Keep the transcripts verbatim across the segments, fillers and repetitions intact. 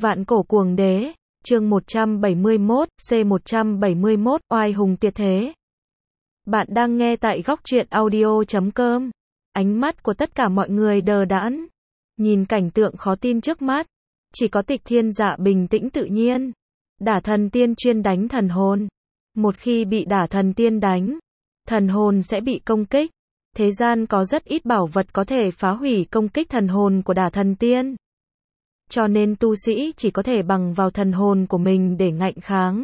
Vạn cổ cuồng đế, chương một trăm bảy mươi mốt, C một trăm bảy mươi mốt, oai hùng tuyệt thế. Bạn đang nghe tại góc truyện audio chấm com. Ánh mắt của tất cả mọi người đờ đẫn, nhìn cảnh tượng khó tin trước mắt. Chỉ có Tịch Thiên Dạ bình tĩnh tự nhiên. Đả thần tiên chuyên đánh thần hồn. Một khi bị đả thần tiên đánh, thần hồn sẽ bị công kích. Thế gian có rất ít bảo vật có thể phá hủy công kích thần hồn của đả thần tiên. Cho nên tu sĩ chỉ có thể bằng vào thần hồn của mình để ngạnh kháng.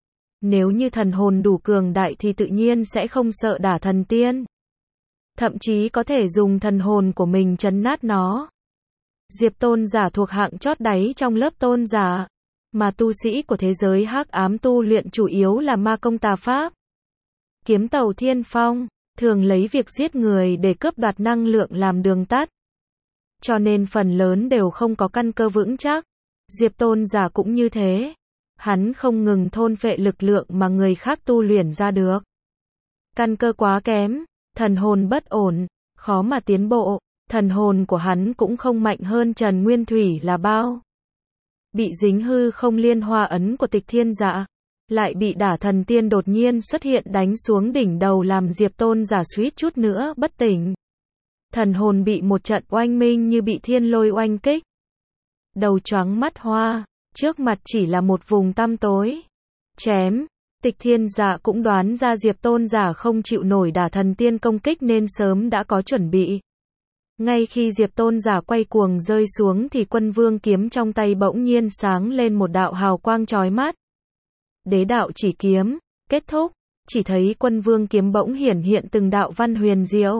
Nếu như thần hồn đủ cường đại thì tự nhiên sẽ không sợ đả thần tiên. Thậm chí có thể dùng thần hồn của mình trấn nát nó. Diệp tôn giả thuộc hạng chót đáy trong lớp tôn giả. Mà tu sĩ của thế giới hắc ám tu luyện chủ yếu là ma công tà pháp. Kiếm tàu thiên phong, thường lấy việc giết người để cướp đoạt năng lượng làm đường tắt. Cho nên phần lớn đều không có căn cơ vững chắc. Diệp tôn giả cũng như thế. Hắn không ngừng thôn phệ lực lượng mà người khác tu luyện ra được. Căn cơ quá kém, thần hồn bất ổn, khó mà tiến bộ. Thần hồn của hắn cũng không mạnh hơn Trần Nguyên Thủy là bao. Bị dính hư không liên hoa ấn của Tịch Thiên Dạ, lại bị đả thần tiên đột nhiên xuất hiện đánh xuống đỉnh đầu làm Diệp tôn giả suýt chút nữa bất tỉnh. Thần hồn bị một trận oanh minh như bị thiên lôi oanh kích. Đầu choáng mắt hoa, trước mặt chỉ là một vùng tăm tối. Chém, Tịch Thiên Dạ cũng đoán ra Diệp tôn giả không chịu nổi đả thần tiên công kích nên sớm đã có chuẩn bị. Ngay khi Diệp tôn giả quay cuồng rơi xuống thì Quân Vương kiếm trong tay bỗng nhiên sáng lên một đạo hào quang chói mắt. Đế đạo chỉ kiếm, kết thúc, chỉ thấy Quân Vương kiếm bỗng hiển hiện từng đạo văn huyền diệu.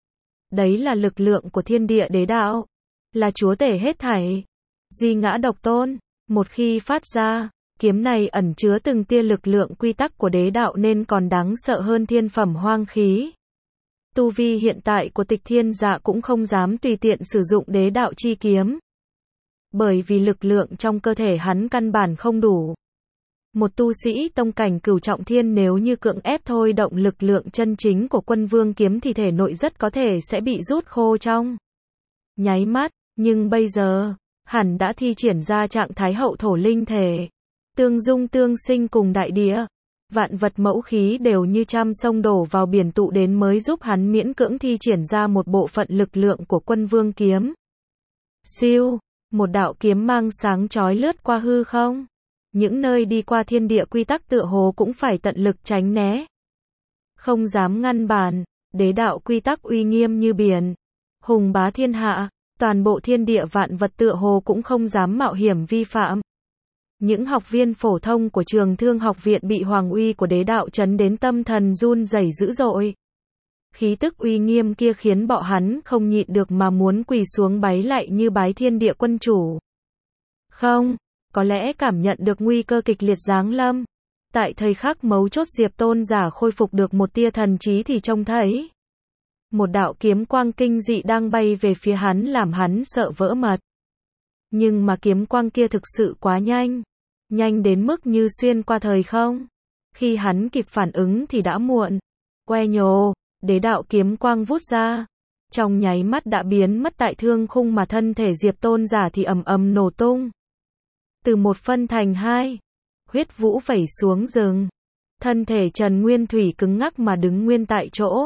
Đấy là lực lượng của thiên địa đế đạo, là chúa tể hết thảy, duy ngã độc tôn. Một khi phát ra, kiếm này ẩn chứa từng tia lực lượng quy tắc của đế đạo nên còn đáng sợ hơn thiên phẩm hoang khí. Tu vi hiện tại của Tịch Thiên Dạ cũng không dám tùy tiện sử dụng đế đạo chi kiếm. Bởi vì lực lượng trong cơ thể hắn căn bản không đủ. Một tu sĩ tông cảnh cửu trọng thiên nếu như cưỡng ép thôi động lực lượng chân chính của Quân Vương kiếm thì thể nội rất có thể sẽ bị rút khô trong nháy mắt, nhưng bây giờ, hẳn đã thi triển ra trạng thái hậu thổ linh thể. Tương dung tương sinh cùng đại địa. Vạn vật mẫu khí đều như trăm sông đổ vào biển tụ đến mới giúp hắn miễn cưỡng thi triển ra một bộ phận lực lượng của Quân Vương kiếm. Siêu, một đạo kiếm mang sáng chói lướt qua hư không. Những nơi đi qua thiên địa quy tắc tựa hồ cũng phải tận lực tránh né. Không dám ngăn bàn, đế đạo quy tắc uy nghiêm như biển. Hùng bá thiên hạ, toàn bộ thiên địa vạn vật tựa hồ cũng không dám mạo hiểm vi phạm. Những học viên phổ thông của Trường Thương học viện bị hoàng uy của đế đạo chấn đến tâm thần run rẩy dữ dội. Khí tức uy nghiêm kia khiến bọn hắn không nhịn được mà muốn quỳ xuống bái lạy như bái thiên địa quân chủ. Không, có lẽ cảm nhận được nguy cơ kịch liệt giáng lâm. Tại thời khắc mấu chốt Diệp tôn giả khôi phục được một tia thần trí thì trông thấy một đạo kiếm quang kinh dị đang bay về phía hắn làm hắn sợ vỡ mật. Nhưng mà kiếm quang kia thực sự quá nhanh. Nhanh đến mức như xuyên qua thời không. Khi hắn kịp phản ứng thì đã muộn. Que nhồ, đế đạo kiếm quang vút ra. Trong nháy mắt đã biến mất tại thương khung mà thân thể Diệp tôn giả thì ầm ầm nổ tung. Từ một phân thành hai. Huyết vũ vẩy xuống rừng. Thân thể Trần Nguyên Thủy cứng ngắc mà đứng nguyên tại chỗ.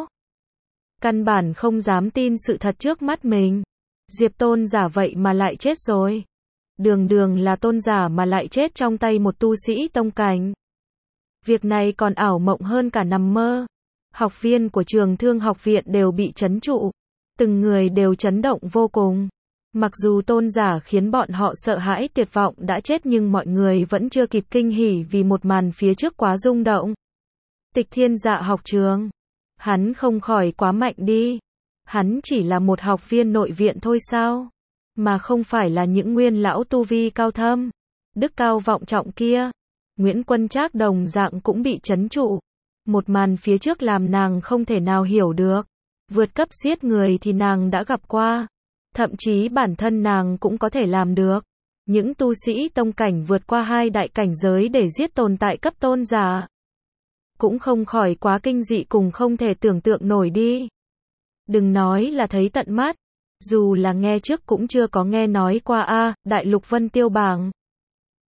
Căn bản không dám tin sự thật trước mắt mình. Diệp tôn giả vậy mà lại chết rồi. Đường đường là tôn giả mà lại chết trong tay một tu sĩ tông cảnh. Việc này còn ảo mộng hơn cả nằm mơ. Học viên của Trường Thương học viện đều bị chấn trụ. Từng người đều chấn động vô cùng. Mặc dù tôn giả khiến bọn họ sợ hãi tuyệt vọng đã chết nhưng mọi người vẫn chưa kịp kinh hỉ vì một màn phía trước quá rung động. Tịch Thiên Dạ học trường. Hắn không khỏi quá mạnh đi. Hắn chỉ là một học viên nội viện thôi sao? Mà không phải là những nguyên lão tu vi cao thâm, đức cao vọng trọng kia. Nguyễn Quân Trác đồng dạng cũng bị chấn trụ. Một màn phía trước làm nàng không thể nào hiểu được. Vượt cấp giết người thì nàng đã gặp qua. Thậm chí bản thân nàng cũng có thể làm được. Những tu sĩ tông cảnh vượt qua hai đại cảnh giới để giết tồn tại cấp tôn giả. Cũng không khỏi quá kinh dị cùng không thể tưởng tượng nổi đi. Đừng nói là thấy tận mắt. Dù là nghe trước cũng chưa có nghe nói qua a, Đại Lục Vân Tiêu bảng.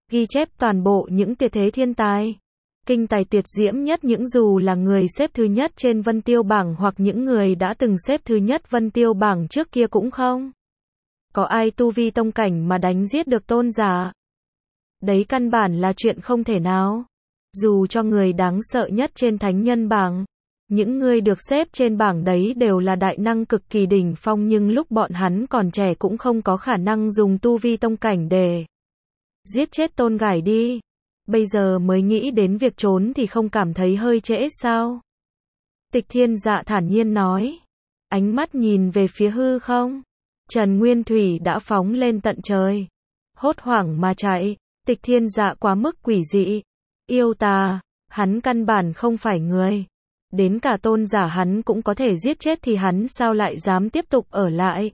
ghi chép toàn bộ những tuyệt thế thiên tài, kinh tài tuyệt diễm nhất, những dù là người xếp thứ nhất trên Vân Tiêu bảng hoặc những người đã từng xếp thứ nhất Vân Tiêu bảng trước kia cũng không có ai tu vi tông cảnh mà đánh giết được tôn giả. Đấy căn bản là chuyện không thể nào. Dù cho người đáng sợ nhất trên thánh nhân bảng, những người được xếp trên bảng đấy đều là đại năng cực kỳ đỉnh phong, nhưng lúc bọn hắn còn trẻ cũng không có khả năng dùng tu vi tông cảnh để giết chết Tôn Ngải đi. Bây giờ mới nghĩ đến việc trốn thì không cảm thấy hơi trễ sao? Tịch Thiên Dạ thản nhiên nói. Ánh mắt nhìn về phía hư không. Trần Nguyên Thủy đã phóng lên tận trời. Hốt hoảng mà chạy. Tịch Thiên Dạ quá mức quỷ dị. Yêu tà. Hắn căn bản không phải người. Đến cả tôn giả hắn cũng có thể giết chết thì hắn sao lại dám tiếp tục ở lại.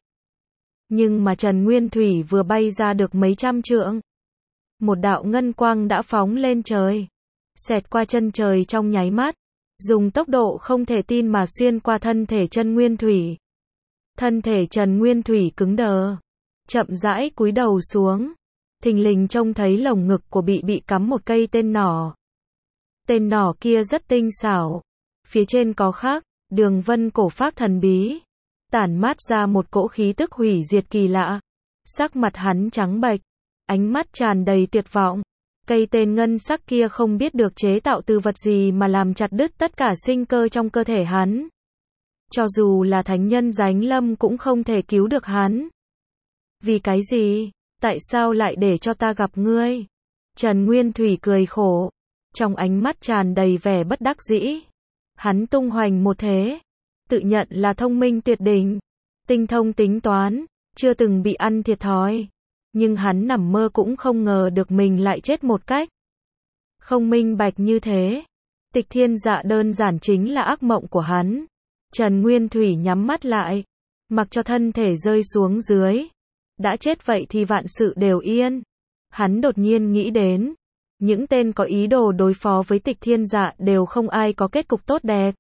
Nhưng mà Trần Nguyên Thủy vừa bay ra được mấy trăm trượng, một đạo ngân quang đã phóng lên trời, xẹt qua chân trời trong nháy mắt, dùng tốc độ không thể tin mà xuyên qua thân thể Trần Nguyên Thủy. Thân thể Trần Nguyên Thủy cứng đờ, chậm rãi cúi đầu xuống, thình lình trông thấy lồng ngực của bị bị cắm một cây tên nỏ. Tên nỏ kia rất tinh xảo, phía trên có khắc đường vân cổ phác thần bí, tản mát ra một cỗ khí tức hủy diệt kỳ lạ. Sắc mặt hắn trắng bệch, ánh mắt tràn đầy tuyệt vọng. Cây tên ngân sắc kia không biết được chế tạo từ vật gì mà làm chặt đứt tất cả sinh cơ trong cơ thể hắn. Cho dù là thánh nhân Giánh Lâm cũng không thể cứu được hắn. Vì cái gì? Tại sao lại để cho ta gặp ngươi? Trần Nguyên Thủy cười khổ, trong ánh mắt tràn đầy vẻ bất đắc dĩ. Hắn tung hoành một thế, tự nhận là thông minh tuyệt đỉnh, tinh thông tính toán, chưa từng bị ăn thiệt thòi. Nhưng hắn nằm mơ cũng không ngờ được mình lại chết một cách không minh bạch như thế. Tịch Thiên Dạ đơn giản chính là ác mộng của hắn. Trần Nguyên Thủy nhắm mắt lại, mặc cho thân thể rơi xuống dưới. Đã chết vậy thì vạn sự đều yên. Hắn đột nhiên nghĩ đến, những tên có ý đồ đối phó với Tịch Thiên Dạ đều không ai có kết cục tốt đẹp.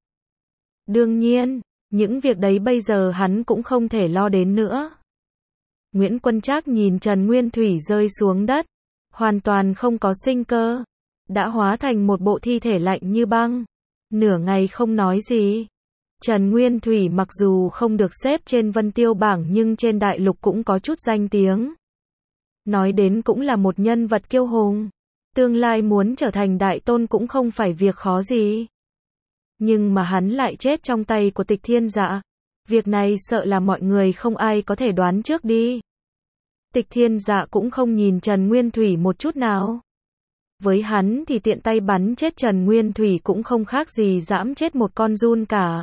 Đương nhiên, những việc đấy bây giờ hắn cũng không thể lo đến nữa. Nguyễn Quân Trác nhìn Trần Nguyên Thủy rơi xuống đất, hoàn toàn không có sinh cơ, đã hóa thành một bộ thi thể lạnh như băng, nửa ngày không nói gì. Trần Nguyên Thủy mặc dù không được xếp trên Vân Tiêu bảng nhưng trên đại lục cũng có chút danh tiếng. Nói đến cũng là một nhân vật kiêu hùng, tương lai muốn trở thành đại tôn cũng không phải việc khó gì. Nhưng mà hắn lại chết trong tay của Tịch Thiên Dạ. Việc này sợ là mọi người không ai có thể đoán trước đi. Tịch Thiên Dạ cũng không nhìn Trần Nguyên Thủy một chút nào. Với hắn thì tiện tay bắn chết Trần Nguyên Thủy cũng không khác gì giẫm chết một con giun cả.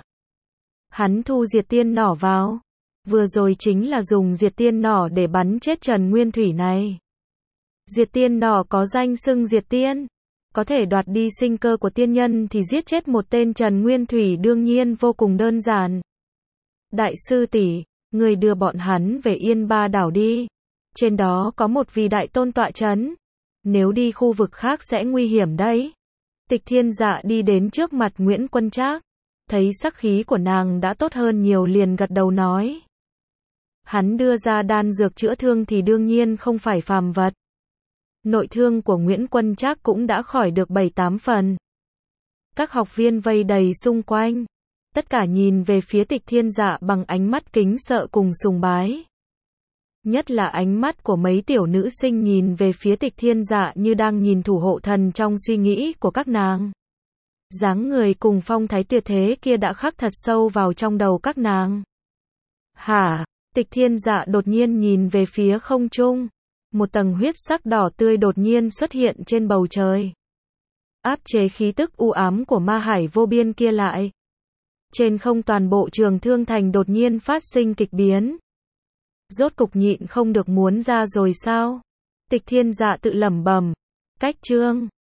Hắn thu diệt tiên nỏ vào. Vừa rồi chính là dùng diệt tiên nỏ để bắn chết Trần Nguyên Thủy này. Diệt tiên nỏ có danh xưng diệt tiên, có thể đoạt đi sinh cơ của tiên nhân thì giết chết một tên Trần Nguyên Thủy đương nhiên vô cùng đơn giản. Đại sư tỷ, người đưa bọn hắn về Yên Ba đảo đi. Trên đó có một vị đại tôn tọa trấn. Nếu đi khu vực khác sẽ nguy hiểm đấy. Tịch Thiên Dạ đi đến trước mặt Nguyễn Quân Trác, thấy sắc khí của nàng đã tốt hơn nhiều liền gật đầu nói. Hắn đưa ra đan dược chữa thương thì đương nhiên không phải phàm vật. Nội thương của Nguyễn Quân Trác cũng đã khỏi được bảy tám phần. Các học viên vây đầy xung quanh, tất cả nhìn về phía Tịch Thiên Dạ bằng ánh mắt kính sợ cùng sùng bái. Nhất là ánh mắt của mấy tiểu nữ sinh nhìn về phía Tịch Thiên Dạ như đang nhìn thủ hộ thần trong suy nghĩ của các nàng. Dáng người cùng phong thái tuyệt thế kia đã khắc thật sâu vào trong đầu các nàng. Hả? Tịch Thiên Dạ đột nhiên nhìn về phía không trung. Một tầng huyết sắc đỏ tươi đột nhiên xuất hiện trên bầu trời, áp chế khí tức u ám của ma hải vô biên kia lại. Trên không toàn bộ Trường Thương Thành đột nhiên phát sinh kịch biến. Rốt cục nhịn không được muốn ra rồi sao? Tịch Thiên Dạ tự lẩm bẩm. Cách chương